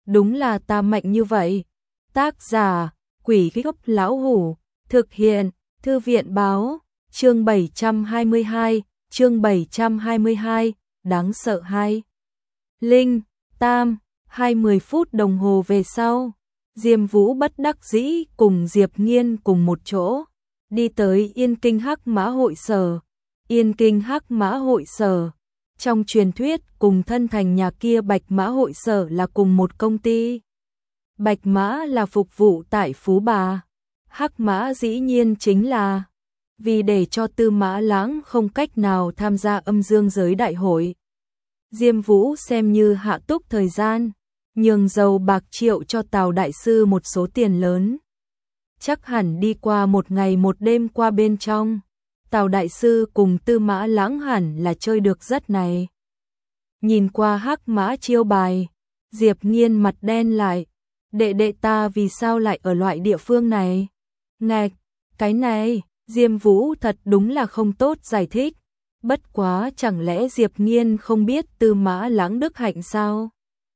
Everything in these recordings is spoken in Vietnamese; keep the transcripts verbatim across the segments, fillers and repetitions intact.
đúng là ta mạnh như vậy. Tác giả, Quỷ Gốc Lão Hủ, thực hiện, Thư viện báo, chương bảy trăm hai mươi hai, chương bảy trăm hai mươi hai, đáng sợ hai. Linh, Tam, hai mươi phút đồng hồ về sau, Diêm Vũ bất đắc dĩ cùng Diệp Nghiên cùng một chỗ, đi tới Yên Kinh Hắc Mã hội sở. Yên Kinh Hắc Mã hội sở, trong truyền thuyết cùng thân thành nhà kia Bạch Mã hội sở là cùng một công ty. Bạch Mã là phục vụ tại Phú Bà, Hắc Mã dĩ nhiên chính là vì để cho Tư Mã Lãng không cách nào tham gia âm dương giới đại hội. Diêm Vũ xem như hạ túc thời gian, nhường dầu bạc triệu cho Tào đại sư một số tiền lớn. Chắc hẳn đi qua một ngày một đêm qua bên trong, Tào đại sư cùng Tư Mã Lãng hẳn là chơi được rất này. Nhìn qua Hắc Mã chiêu bài, Diệp Nghiên mặt đen lại, đệ đệ ta vì sao lại ở loại địa phương này? Ngạch, cái này, Diêm Vũ thật đúng là không tốt giải thích. Bất quá chẳng lẽ Diệp Nghiên không biết Tư Mã Lãng đức hạnh sao?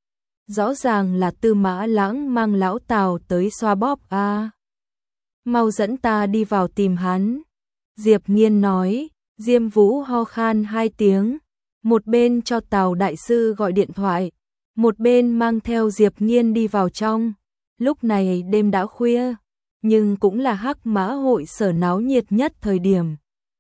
Rõ ràng là Tư Mã Lãng mang lão Tào tới xoa bóp a. À. Mau dẫn ta đi vào tìm hắn. Diệp Nghiên nói. Diêm Vũ ho khan hai tiếng, một bên cho Tào đại sư gọi điện thoại, một bên mang theo Diệp Nghiên đi vào trong. Lúc này đêm đã khuya, nhưng cũng là Hắc Mã hội sở náo nhiệt nhất thời điểm.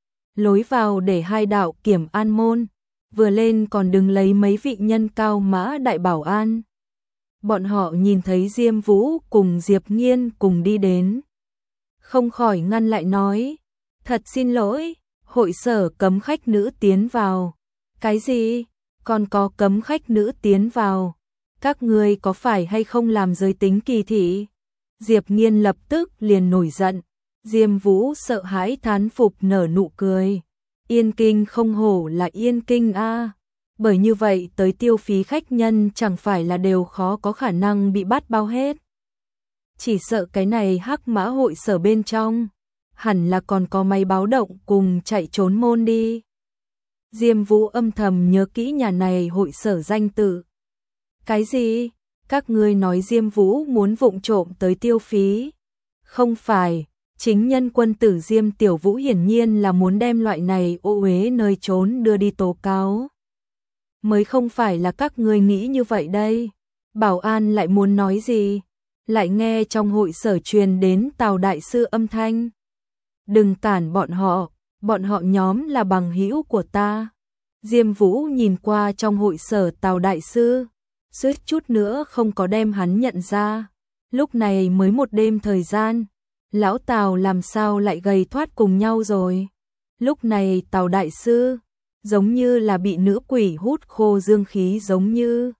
Lối vào để hai đạo kiểm an môn, vừa lên còn đứng lấy mấy vị nhân cao mã đại bảo an. Bọn họ nhìn thấy Diêm Vũ cùng Diệp Nghiên cùng đi đến, không khỏi ngăn lại nói, thật xin lỗi, hội sở cấm khách nữ tiến vào. Cái gì? Còn có cấm khách nữ tiến vào? Các ngươi có phải hay không làm giới tính kỳ thị? Diệp Nghiên lập tức liền nổi giận. Diêm Vũ sợ hãi thán phục nở nụ cười. Yên Kinh không hổ là Yên Kinh a. À. Bởi như vậy tới tiêu phí khách nhân chẳng phải là đều khó có khả năng bị bắt bao hết. Chỉ sợ cái này Hắc Mã hội sở bên trong, hẳn là còn có máy báo động cùng chạy trốn môn đi. Diêm Vũ âm thầm nhớ kỹ nhà này hội sở danh tự. Cái gì? Các ngươi nói Diêm Vũ muốn vụng trộm tới tiêu phí? Không phải, chính nhân quân tử Diêm Tiểu Vũ hiển nhiên là muốn đem loại này ô uế nơi trốn đưa đi tố cáo. Mới không phải là các ngươi nghĩ như vậy đây. Bảo an lại muốn nói gì? Lại nghe trong hội sở truyền đến Tào đại sư âm thanh. Đừng cản bọn họ, bọn họ nhóm là bằng hữu của ta. Diêm Vũ nhìn qua trong hội sở Tào đại sư, suýt chút nữa không có đem hắn nhận ra. Lúc này mới một đêm thời gian, lão Tào làm sao lại gầy thoát cùng nhau rồi. Lúc này Tào đại sư, giống như là bị nữ quỷ hút khô dương khí giống như.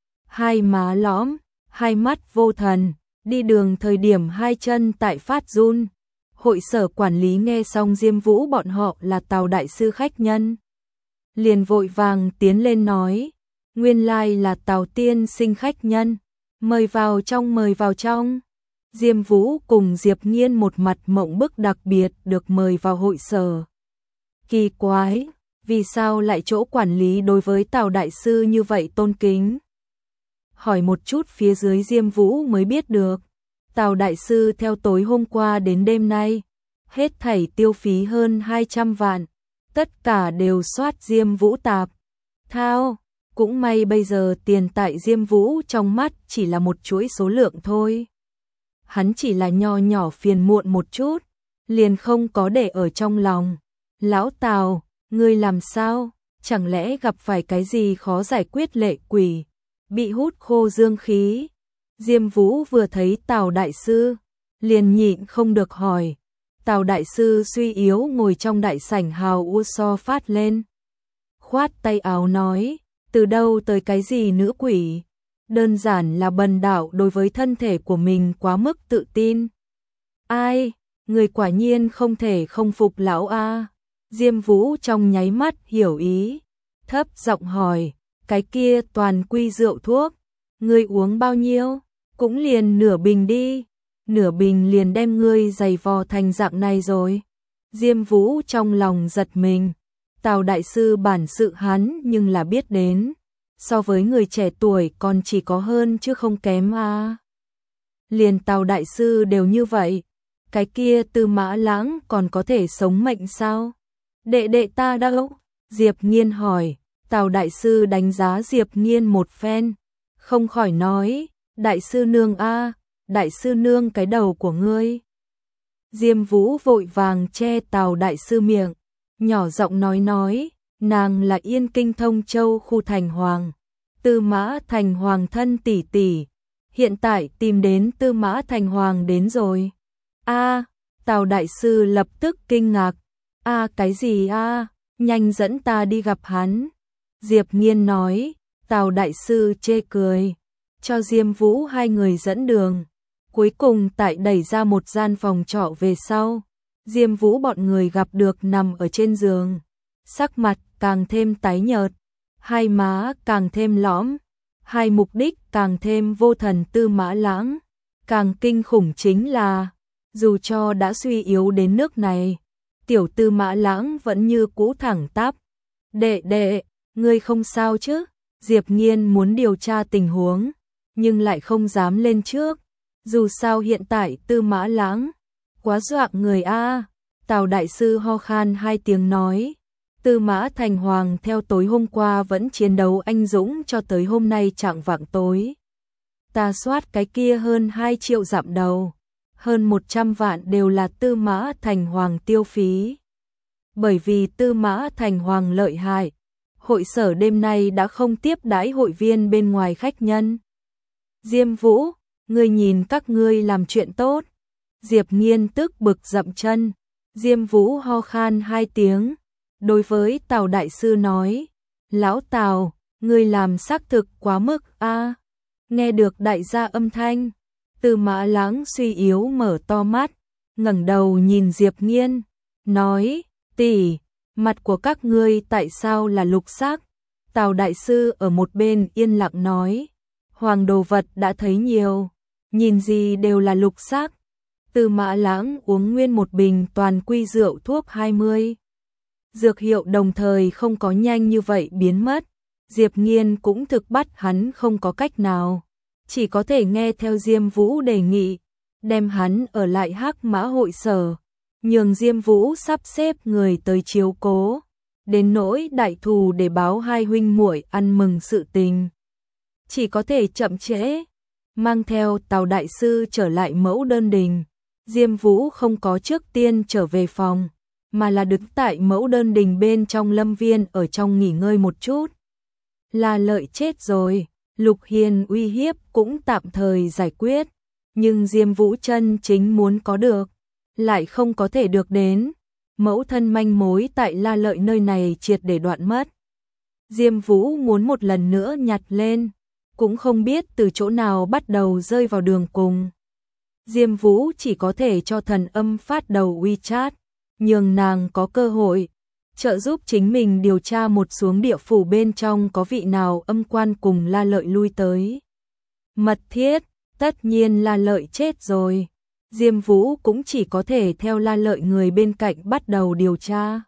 Hai má lõm, hai mắt vô thần, đi đường thời điểm hai chân tại phát run. Hội sở quản lý nghe xong Diêm Vũ bọn họ là Tào đại sư khách nhân, liền vội vàng tiến lên nói, nguyên lai là Tào tiên sinh khách nhân, mời vào trong mời vào trong. Diêm Vũ cùng Diệp Nghiên một mặt mộng bức đặc biệt được mời vào hội sở. Kỳ quái, vì sao lại chỗ quản lý đối với Tào đại sư như vậy tôn kính? Hỏi một chút phía dưới Diêm Vũ mới biết được. Tào đại sư theo tối hôm qua đến đêm nay, hết thảy tiêu phí hơn hai trăm vạn, tất cả đều soát Diêm Vũ tạp. Thao, cũng may bây giờ tiền tại Diêm Vũ trong mắt chỉ là một chuỗi số lượng thôi. Hắn chỉ là nho nhỏ phiền muộn một chút, liền không có để ở trong lòng. Lão Tào, ngươi làm sao? Chẳng lẽ gặp phải cái gì khó giải quyết lệ quỷ, bị hút khô dương khí? Diêm Vũ vừa thấy Tào đại sư, liền nhịn không được hỏi. Tào đại sư suy yếu ngồi trong đại sảnh hào u so phát lên. Khoát tay áo nói, từ đâu tới cái gì nữ quỷ? Đơn giản là bần đạo đối với thân thể của mình quá mức tự tin. Ai, người quả nhiên không thể không phục lão a. Diêm Vũ trong nháy mắt hiểu ý, thấp giọng hỏi, cái kia toàn quy rượu thuốc, ngươi uống bao nhiêu? Cũng liền nửa bình đi, nửa bình liền đem ngươi giày vò thành dạng này rồi. Diêm Vũ trong lòng giật mình, Tào đại sư bản sự hắn nhưng là biết đến, so với người trẻ tuổi còn chỉ có hơn chứ không kém à. Liền Tào đại sư đều như vậy, cái kia Tư Mã Lãng còn có thể sống mệnh sao? Đệ đệ ta đâu? Diệp Nghiên hỏi. Tào đại sư đánh giá Diệp Nghiên một phen, không khỏi nói, đại sư nương a, đại sư nương cái đầu của ngươi. Diêm Vũ vội vàng che Tào đại sư miệng, nhỏ giọng nói nói, nàng là Yên Kinh Thông Châu khu Thành Hoàng, Tư Mã Thành Hoàng thân tỷ tỷ, hiện tại tìm đến Tư Mã Thành Hoàng đến rồi. A, Tào đại sư lập tức kinh ngạc, a cái gì a, nhanh dẫn ta đi gặp hắn. Diệp Nghiên nói, Tào đại sư chê cười, cho Diêm Vũ hai người dẫn đường. Cuối cùng tại đẩy ra một gian phòng trọ về sau, Diêm Vũ bọn người gặp được nằm ở trên giường, sắc mặt càng thêm tái nhợt, hai má càng thêm lõm, hai mục đích càng thêm vô thần Tư Mã Lãng. Càng kinh khủng chính là, dù cho đã suy yếu đến nước này, tiểu Tư Mã Lãng vẫn như cũ thẳng tắp. Đệ đệ, ngươi không sao chứ? Diệp Nghiên muốn điều tra tình huống, nhưng lại không dám lên trước. Dù sao hiện tại Tư Mã Lãng quá dọa người a. Tào đại sư ho khan hai tiếng nói, Tư Mã Thành Hoàng theo tối hôm qua vẫn chiến đấu anh dũng cho tới hôm nay chạng vạng tối. Ta soát cái kia hơn hai triệu dặm đầu, hơn một trăm vạn đều là Tư Mã Thành Hoàng tiêu phí. Bởi vì Tư Mã Thành Hoàng lợi hại, hội sở đêm nay đã không tiếp đãi hội viên bên ngoài khách nhân. Diêm Vũ, ngươi nhìn các ngươi làm chuyện tốt. Diệp Nghiên tức bực dậm chân. Diêm Vũ ho khan hai tiếng, đối với Tào đại sư nói, lão Tào, ngươi làm xác thực quá mức a. Nghe được đại gia âm thanh, Tư Mã Lãng suy yếu mở to mắt, ngẩng đầu nhìn Diệp Nghiên, nói, tỷ, mặt của các ngươi tại sao là lục sắc? Tào đại sư ở một bên yên lặng nói, hoàng đồ vật đã thấy nhiều, nhìn gì đều là lục sắc. Tư Mã Lãng uống nguyên một bình toàn quy rượu thuốc hai mươi. Dược hiệu đồng thời không có nhanh như vậy biến mất, Diệp Nghiên cũng thực bắt hắn không có cách nào, chỉ có thể nghe theo Diêm Vũ đề nghị, đem hắn ở lại Hắc Mã hội sở, nhường Diêm Vũ sắp xếp người tới chiếu cố, đến nỗi đại thù để báo hai huynh muội ăn mừng sự tình. Chỉ có thể chậm trễ, mang theo Tào đại sư trở lại Mẫu Đơn Đình. Diêm Vũ không có trước tiên trở về phòng, mà là đứng tại Mẫu Đơn Đình bên trong lâm viên ở trong nghỉ ngơi một chút. La Lợi chết rồi, Lục Hiền uy hiếp cũng tạm thời giải quyết, nhưng Diêm Vũ chân chính muốn có được, lại không có thể được đến. Mẫu thân manh mối tại La Lợi nơi này triệt để đoạn mất. Diêm Vũ muốn một lần nữa nhặt lên, cũng không biết từ chỗ nào bắt đầu rơi vào đường cùng. Diêm Vũ chỉ có thể cho Thần Âm phát đầu WeChat, nhường nàng có cơ hội trợ giúp chính mình điều tra một xuống địa phủ bên trong có vị nào âm quan cùng La Lợi lui tới. Mật thiết, tất nhiên La Lợi chết rồi. Diêm Vũ cũng chỉ có thể theo La Lợi người bên cạnh bắt đầu điều tra.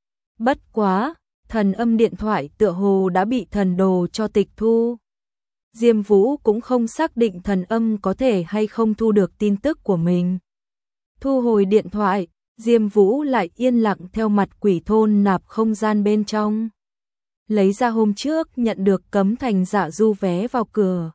Bất quá, Thần Âm điện thoại tựa hồ đã bị thần đồ cho tịch thu. Diêm Vũ cũng không xác định Thần Âm có thể hay không thu được tin tức của mình. Thu hồi điện thoại, Diêm Vũ lại yên lặng theo mặt quỷ thôn nạp không gian bên trong. Lấy ra hôm trước nhận được Cấm Thành Dạ Du vé vào cửa.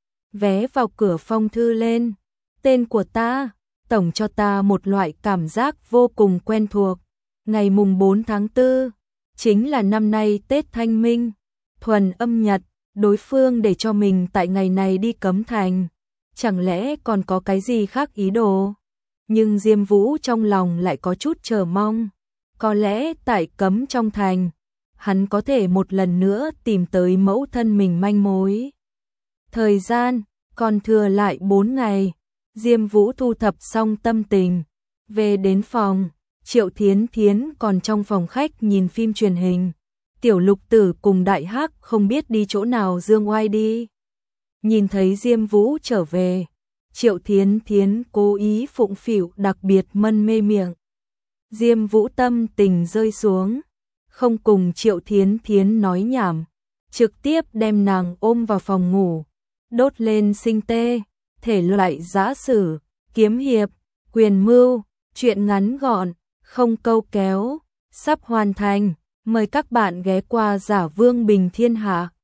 Vé vào cửa phong thư lên. Tên của ta, tổng cho ta một loại cảm giác vô cùng quen thuộc. Ngày mùng bốn tháng tư, chính là năm nay Tết Thanh Minh, thuần âm nhật, đối phương để cho mình tại ngày này đi Cấm Thành. Chẳng lẽ còn có cái gì khác ý đồ? Nhưng Diêm Vũ trong lòng lại có chút chờ mong. Có lẽ tại Cấm trong thành, hắn có thể một lần nữa tìm tới mẫu thân mình manh mối. Thời gian, còn thừa lại bốn ngày. Diêm Vũ thu thập xong tâm tình. Về đến phòng, Triệu Thiến Thiến còn trong phòng khách nhìn phim truyền hình. Tiểu Lục Tử cùng Đại Hắc không biết đi chỗ nào dương oai đi. Nhìn thấy Diêm Vũ trở về, Triệu Thiến Thiến cố ý phụng phịu đặc biệt mân mê miệng. Diêm Vũ tâm tình rơi xuống, không cùng Triệu Thiến Thiến nói nhảm, trực tiếp đem nàng ôm vào phòng ngủ, đốt lên sinh tê, thể loại giã sử, kiếm hiệp, quyền mưu, truyện ngắn gọn, không câu kéo, sắp hoàn thành, mời các bạn ghé qua Giả Vương Bình Thiên Hạ.